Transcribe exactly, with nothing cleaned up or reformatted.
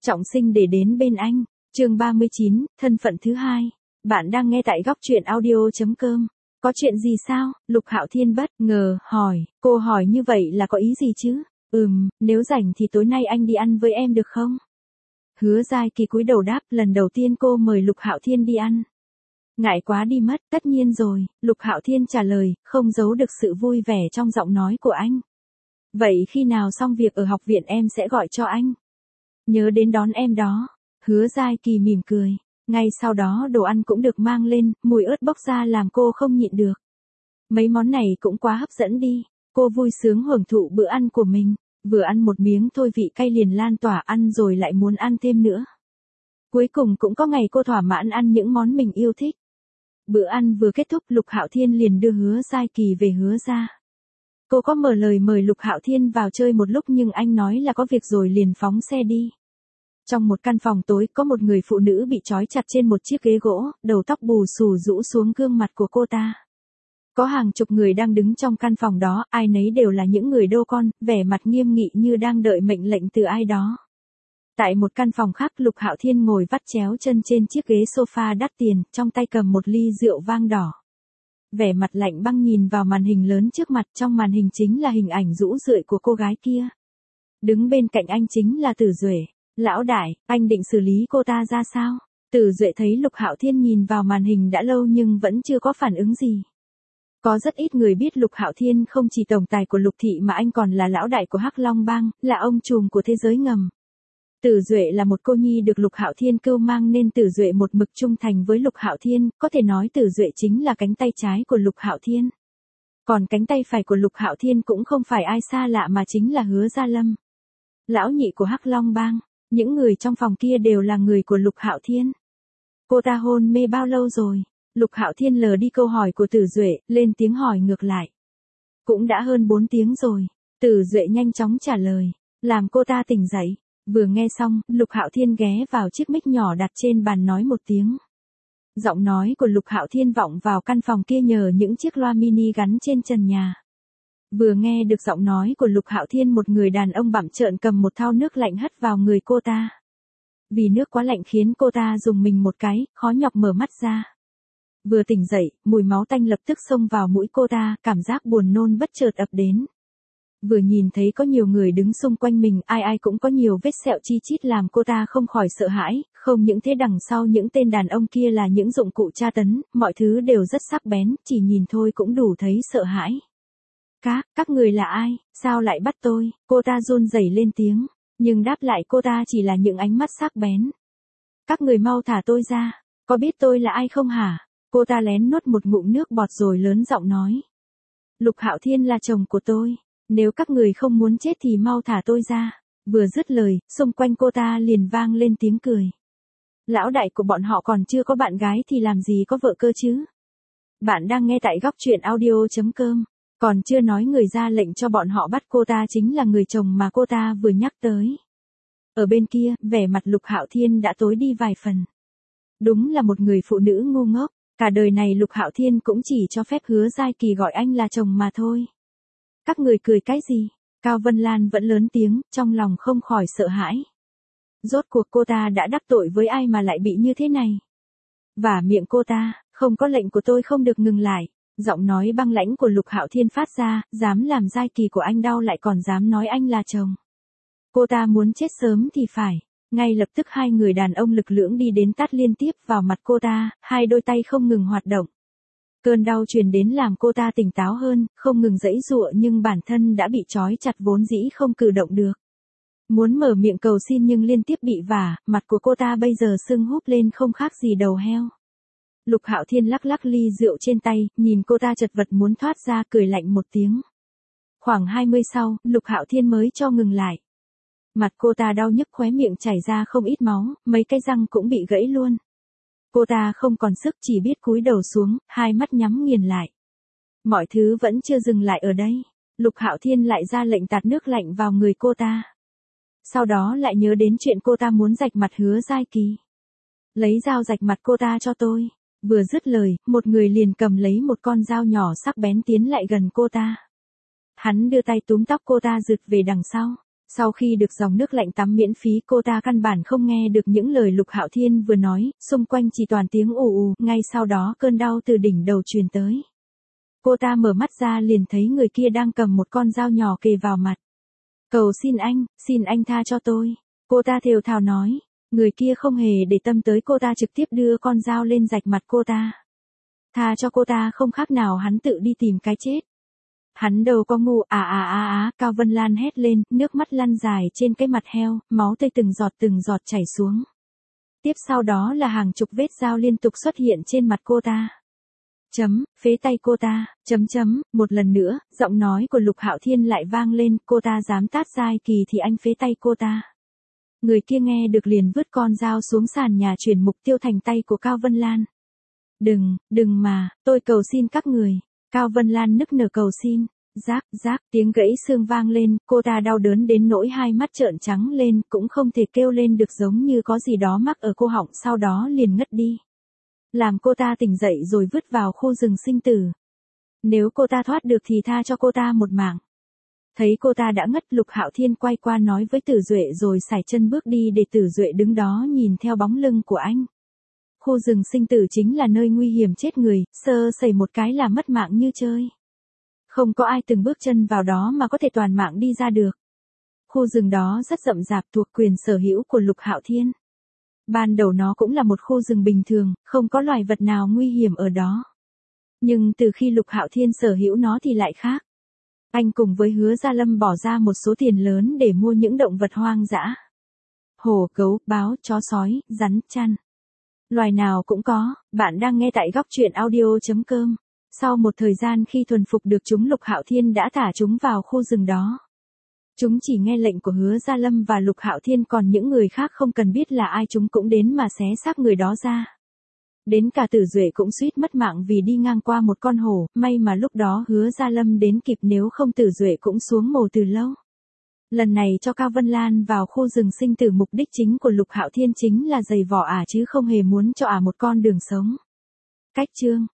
trọng sinh để đến bên anh. Chương ba mươi chín, thân phận thứ hai. Bạn đang nghe tại góc truyện audio chấm com. Có chuyện gì sao? Lục Hạo Thiên bất ngờ hỏi, cô hỏi như vậy là có ý gì chứ? Ừm, nếu rảnh thì tối nay anh đi ăn với em được không? Hứa Giai Kỳ cúi đầu đáp, lần đầu tiên cô mời Lục Hạo Thiên đi ăn. Ngại quá đi mất, tất nhiên rồi, Lục Hạo Thiên trả lời, không giấu được sự vui vẻ trong giọng nói của anh. Vậy khi nào xong việc ở học viện em sẽ gọi cho anh. Nhớ đến đón em đó. Hứa Giai Kỳ mỉm cười. Ngay sau đó đồ ăn cũng được mang lên, mùi ớt bốc ra làm cô không nhịn được. Mấy món này cũng quá hấp dẫn đi. Cô vui sướng hưởng thụ bữa ăn của mình. Vừa ăn một miếng thôi vị cay liền lan tỏa, ăn rồi lại muốn ăn thêm nữa. Cuối cùng cũng có ngày cô thỏa mãn ăn những món mình yêu thích. Bữa ăn vừa kết thúc, Lục Hạo Thiên liền đưa Hứa Giai Kỳ về Hứa gia. Cô có mở lời mời Lục Hạo Thiên vào chơi một lúc nhưng anh nói là có việc rồi liền phóng xe đi. Trong một căn phòng tối có một người phụ nữ bị trói chặt trên một chiếc ghế gỗ, đầu tóc bù xù rũ xuống gương mặt của cô ta. Có hàng chục người đang đứng trong căn phòng đó, ai nấy đều là những người đô con, vẻ mặt nghiêm nghị như đang đợi mệnh lệnh từ ai đó. Tại một căn phòng khác, Lục Hạo Thiên ngồi vắt chéo chân trên chiếc ghế sofa đắt tiền, trong tay cầm một ly rượu vang đỏ. Vẻ mặt lạnh băng nhìn vào màn hình lớn trước mặt, trong màn hình chính là hình ảnh rũ rượi của cô gái kia. Đứng bên cạnh anh chính là Tử Duệ. Lão đại, anh định xử lý cô ta ra sao? Tử Duệ thấy Lục Hạo Thiên nhìn vào màn hình đã lâu nhưng vẫn chưa có phản ứng gì. Có rất ít người biết Lục Hạo Thiên không chỉ tổng tài của Lục thị mà anh còn là lão đại của Hắc Long Bang, là ông trùm của thế giới ngầm. Tử Duệ là một cô nhi được Lục Hạo Thiên cưu mang nên Tử Duệ một mực trung thành với Lục Hạo Thiên, có thể nói Tử Duệ chính là cánh tay trái của Lục Hạo Thiên. Còn cánh tay phải của Lục Hạo Thiên cũng không phải ai xa lạ mà chính là Hứa Gia Lâm, lão nhị của Hắc Long Bang. Những người trong phòng kia đều là người của Lục Hạo Thiên. Cô ta hôn mê bao lâu rồi? Lục Hạo Thiên lờ đi câu hỏi của Tử Duệ, lên tiếng hỏi ngược lại. Cũng đã hơn bốn tiếng rồi. Tử Duệ nhanh chóng trả lời, làm cô ta tỉnh dậy. Vừa nghe xong, Lục Hạo Thiên ghé vào chiếc mic nhỏ đặt trên bàn nói một tiếng. Giọng nói của Lục Hạo Thiên vọng vào căn phòng kia nhờ những chiếc loa mini gắn trên trần nhà. Vừa nghe được giọng nói của Lục Hạo Thiên, một người đàn ông bặm trợn cầm một thau nước lạnh hất vào người cô ta. Vì nước quá lạnh khiến cô ta dùng mình một cái, khó nhọc mở mắt ra. Vừa tỉnh dậy, mùi máu tanh lập tức xông vào mũi cô ta, cảm giác buồn nôn bất chợt ập đến. Vừa nhìn thấy có nhiều người đứng xung quanh mình, ai ai cũng có nhiều vết sẹo chi chít làm cô ta không khỏi sợ hãi, không những thế đằng sau những tên đàn ông kia là những dụng cụ tra tấn, mọi thứ đều rất sắc bén, chỉ nhìn thôi cũng đủ thấy sợ hãi. Các, các người là ai, sao lại bắt tôi? Cô ta run rẩy lên tiếng, nhưng đáp lại cô ta chỉ là những ánh mắt sắc bén. Các người mau thả tôi ra, có biết tôi là ai không hả? Cô ta lén nuốt một ngụm nước bọt rồi lớn giọng nói. Lục Hạo Thiên là chồng của tôi, nếu các người không muốn chết thì mau thả tôi ra. Vừa dứt lời, xung quanh cô ta liền vang lên tiếng cười. Lão đại của bọn họ còn chưa có bạn gái thì làm gì có vợ cơ chứ? Bạn đang nghe tại góc truyện audio chấm com. Còn chưa nói người ra lệnh cho bọn họ bắt cô ta chính là người chồng mà cô ta vừa nhắc tới. Ở bên kia, vẻ mặt Lục Hạo Thiên đã tối đi vài phần. Đúng là một người phụ nữ ngu ngốc, cả đời này Lục Hạo Thiên cũng chỉ cho phép Hứa Giai Kỳ gọi anh là chồng mà thôi. Các người cười cái gì? Cao Vân Lan vẫn lớn tiếng, trong lòng không khỏi sợ hãi. Rốt cuộc cô ta đã đắc tội với ai mà lại bị như thế này? Và miệng cô ta, không có lệnh của tôi không được ngừng lại. Giọng nói băng lãnh của Lục Hạo Thiên phát ra, dám làm Giai Kỳ của anh đau lại còn dám nói anh là chồng. Cô ta muốn chết sớm thì phải. Ngay lập tức hai người đàn ông lực lưỡng đi đến tát liên tiếp vào mặt cô ta, hai đôi tay không ngừng hoạt động. Cơn đau truyền đến làm cô ta tỉnh táo hơn, không ngừng giãy giụa nhưng bản thân đã bị trói chặt vốn dĩ không cử động được. Muốn mở miệng cầu xin nhưng liên tiếp bị vả, mặt của cô ta bây giờ sưng húp lên không khác gì đầu heo. Lục Hạo Thiên lắc lắc ly rượu trên tay, nhìn cô ta chật vật muốn thoát ra, cười lạnh một tiếng. Khoảng hai mươi sau, Lục Hạo Thiên mới cho ngừng lại. Mặt cô ta đau nhức, khóe miệng chảy ra không ít máu, mấy cái răng cũng bị gãy luôn. Cô ta không còn sức, chỉ biết cúi đầu xuống, hai mắt nhắm nghiền lại. Mọi thứ vẫn chưa dừng lại ở đây. Lục Hạo Thiên lại ra lệnh tạt nước lạnh vào người cô ta. Sau đó lại nhớ đến chuyện cô ta muốn rạch mặt Hứa Giai Kỳ. Lấy dao rạch mặt cô ta cho tôi. Vừa dứt lời, một người liền cầm lấy một con dao nhỏ sắc bén tiến lại gần cô ta. Hắn đưa tay túm tóc cô ta giật về đằng sau. Sau khi được dòng nước lạnh tắm miễn phí, cô ta căn bản không nghe được những lời Lục Hạo Thiên vừa nói, xung quanh chỉ toàn tiếng ù ù, ngay sau đó cơn đau từ đỉnh đầu truyền tới. Cô ta mở mắt ra liền thấy người kia đang cầm một con dao nhỏ kề vào mặt. Cầu xin anh, xin anh tha cho tôi. Cô ta thều thào nói. Người kia không hề để tâm tới cô ta, trực tiếp đưa con dao lên rạch mặt cô ta. Tha cho cô ta không khác nào hắn tự đi tìm cái chết. Hắn đâu có ngu, à à à à, Cao Vân Lan hét lên, nước mắt lăn dài trên cái mặt heo, máu tươi từng giọt từng giọt chảy xuống. Tiếp sau đó là hàng chục vết dao liên tục xuất hiện trên mặt cô ta. Chấm, phế tay cô ta, chấm chấm, một lần nữa, giọng nói của Lục Hạo Thiên lại vang lên, cô ta dám tát Giai Kỳ thì anh phế tay cô ta. Người kia nghe được liền vứt con dao xuống sàn nhà, chuyển mục tiêu thành tay của Cao Vân Lan. Đừng, đừng mà, tôi cầu xin các người. Cao Vân Lan nức nở cầu xin. Rác, rác, tiếng gãy xương vang lên, cô ta đau đớn đến nỗi hai mắt trợn trắng lên, cũng không thể kêu lên được, giống như có gì đó mắc ở cô họng, sau đó liền ngất đi. Làm cô ta tỉnh dậy rồi vứt vào khu rừng sinh tử. Nếu cô ta thoát được thì tha cho cô ta một mạng. Thấy cô ta đã ngất, Lục Hạo Thiên quay qua nói với Tử Duệ rồi sải chân bước đi, để Tử Duệ đứng đó nhìn theo bóng lưng của anh. Khu rừng sinh tử chính là nơi nguy hiểm chết người, sơ sẩy một cái là mất mạng như chơi. Không có ai từng bước chân vào đó mà có thể toàn mạng đi ra được. Khu rừng đó rất rậm rạp, thuộc quyền sở hữu của Lục Hạo Thiên. Ban đầu nó cũng là một khu rừng bình thường, không có loài vật nào nguy hiểm ở đó. Nhưng từ khi Lục Hạo Thiên sở hữu nó thì lại khác. Anh cùng với Hứa Gia Lâm bỏ ra một số tiền lớn để mua những động vật hoang dã. Hổ, gấu, báo, chó sói, rắn, chăn. Loài nào cũng có. Bạn đang nghe tại góc truyện audio chấm com. Sau một thời gian khi thuần phục được chúng, Lục Hạo Thiên đã thả chúng vào khu rừng đó. Chúng chỉ nghe lệnh của Hứa Gia Lâm và Lục Hạo Thiên, còn những người khác không cần biết là ai chúng cũng đến mà xé xác người đó ra. Đến cả Tử Duệ cũng suýt mất mạng vì đi ngang qua một con hổ, may mà lúc đó Hứa Gia Lâm đến kịp, nếu không Tử Duệ cũng xuống mồ từ lâu. Lần này cho Cao Vân Lan vào khu rừng sinh tử, mục đích chính của Lục Hạo Thiên chính là giày vò ả chứ không hề muốn cho ả một con đường sống. Cách chương